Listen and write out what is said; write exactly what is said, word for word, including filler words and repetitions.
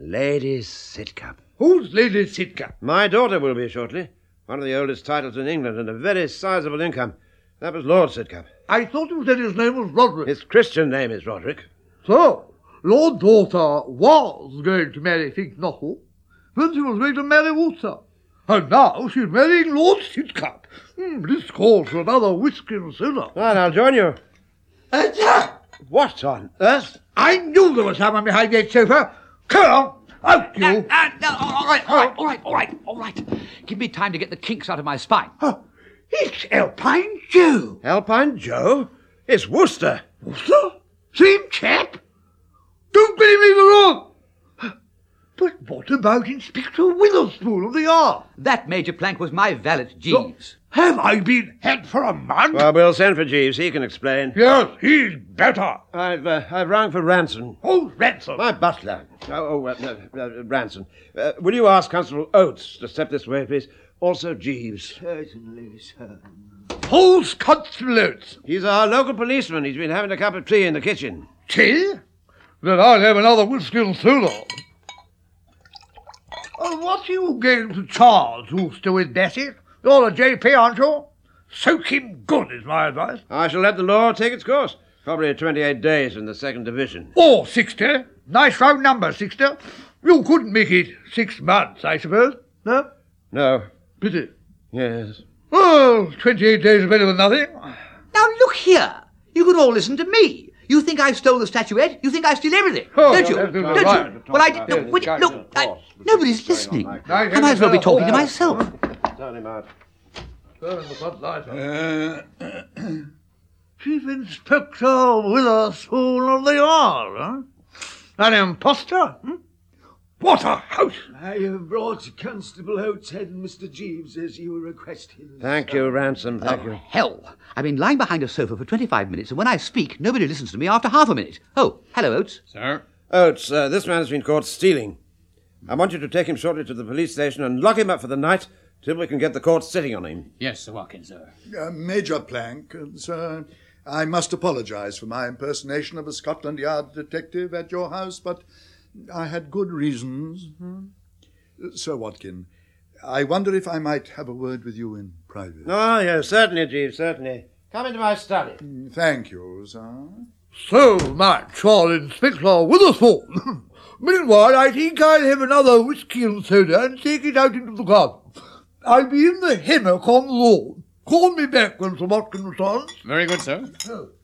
Lady Sidcup. Who's Lady Sidcup? My daughter will be shortly. One of the oldest titles in England and a very sizable income. That was Lord Sidcup. I thought you said his name was Roderick. His Christian name is Roderick. So, Lord Daughter was going to marry Fink Knuckle, then she was going to marry Wooster. And now she's marrying Lord Sidcup. Hmm, this calls for another whiskey and soda. Right, I'll join you. Uh, sir! What on earth? I knew there was someone behind that sofa. Come on, out you. Uh, uh, no, all right, all right, all right, all right, all right. Give me time to get the kinks out of my spine. Oh, it's Alpine Joe. Alpine Joe? It's Wooster. Wooster? Same chap? Don't let him leave the room. But what about Inspector Witherspoon of the Yard? That Major Plank was my valet, Jeeves. Have I been had for a month? Well, we'll send for Jeeves. He can explain. Yes, he's better. I've uh, I've rung for Ranson. Who's Ransom? My butler. Oh, oh uh, uh, uh, Ranson. Uh, will you ask Constable Oates to step this way, please? Also Jeeves. Certainly, sir. Who's Constable Oates? He's our local policeman. He's been having a cup of tea in the kitchen. Tea? Then I'll have another whiskey and soda. Oh, what are you going to charge, Wooster, with Bessie? You're a J P, aren't you? Soak him good is my advice. I shall let the law take its course. Probably twenty-eight days in the second division. Or sixty. Nice round number, sixty. You couldn't make it six months, I suppose. No? No. Pity. Yes. Well, twenty-eight days is better than nothing. Now, look here. You can all listen to me. You think I stole the statuette? You think I steal everything? Oh, don't you? that's Don't right. you? Well, I did. No, wait, look, I, nobody's listening. I might as well be talking to myself. Turn him out. Turn the floodlight on. Chief Inspector Witherspoon of the Yard, huh? An imposter? Hmm? What a house! I have brought Constable Oates and Mister Jeeves as you requested. Thank you, Ransom. Thank Oh, you. hell. I've been lying behind a sofa for twenty-five minutes, and when I speak, nobody listens to me after half a minute. Oh, hello, Oates. Sir? Oates, uh, this man has been caught stealing. I want you to take him shortly to the police station and lock him up for the night till we can get the court sitting on him. Yes, Sir Watkins, sir. Uh, Major Plank, uh, sir, I must apologise for my impersonation of a Scotland Yard detective at your house, but I had good reasons. Hmm? Uh, Sir Watkin, I wonder if I might have a word with you in private. Oh, yes, certainly, Jeeves, certainly. Come into my study. Mm, Thank you, sir. So much for Inspector Witherspoon. Meanwhile, I think I'll have another whiskey and soda and take it out into the garden. I'll be in the hammock on the lawn. Call me back when Sir Watkin returns. Very good, sir. Oh.